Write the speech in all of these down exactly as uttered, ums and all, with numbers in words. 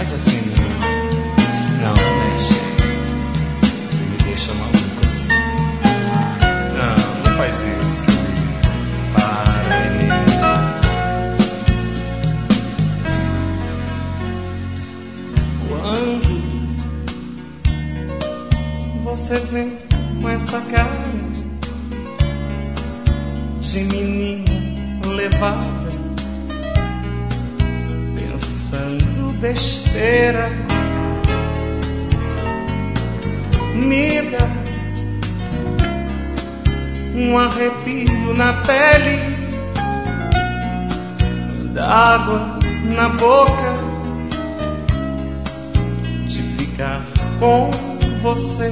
faz assim, não, não mexe. Você me deixa maluco assim. Não, não faz isso. Para, menino. Quando você vem com essa cara de menina levada, pensando besteira, me dá um arrepio na pele, dá água na boca de ficar com você.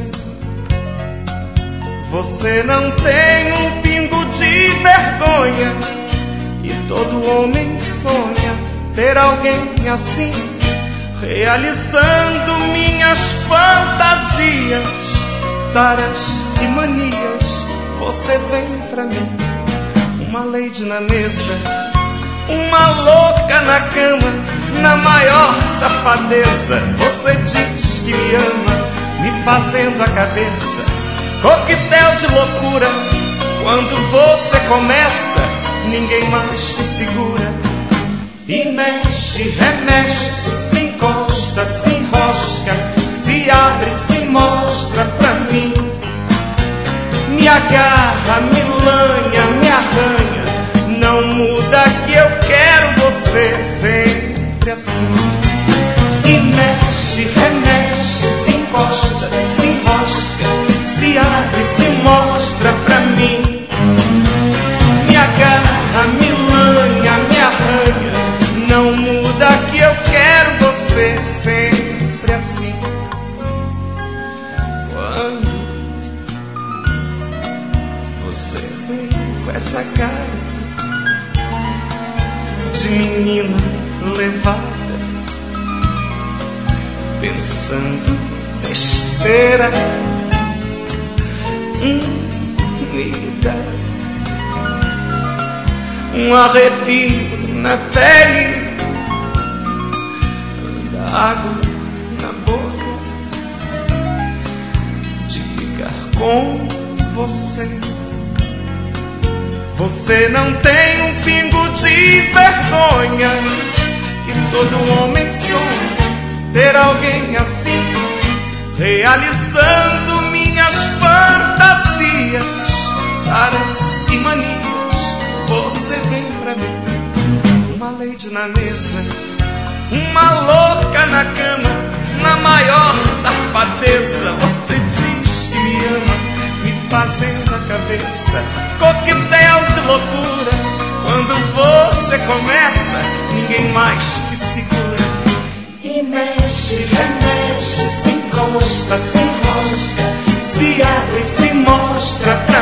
Você não tem um pingo de vergonha, e todo homem sonha ter alguém assim, realizando minhas fantasias, taras e manias. Você vem pra mim, uma lady na mesa, uma louca na cama, na maior safadeza. Você diz que me ama, me fazendo a cabeça, coquetel de loucura. Quando você começa, ninguém mais te segura. E mexe, remexe, se encosta, se enrosca, se abre, se mostra pra mim. Me agarra, me lanha, me arranha, não muda que eu quero você sempre assim. E mexe, remexe, se encosta, se enrosca, se abre, se mostra pra mim. Me agarra, me lanha, me arranha, não muda que eu quero você sempre assim. Quando você vem com essa cara de menina levada, pensando besteira, hum, me dá um arrepio na pele, dá água na boca de ficar com você. Você não tem um pingo de vergonha, e todo homem sonha ter alguém assim, realizando minhas fantasias, taras e manias. Você vem pra mim, uma lady na mesa, uma louca na cama, na maior safadeza. Você diz que me ama, me fazendo a cabeça, coquetel de loucura. Quando você começa, ninguém mais te segura. E mexe, remexe, se encosta, se enrosca, se abre, se mostra.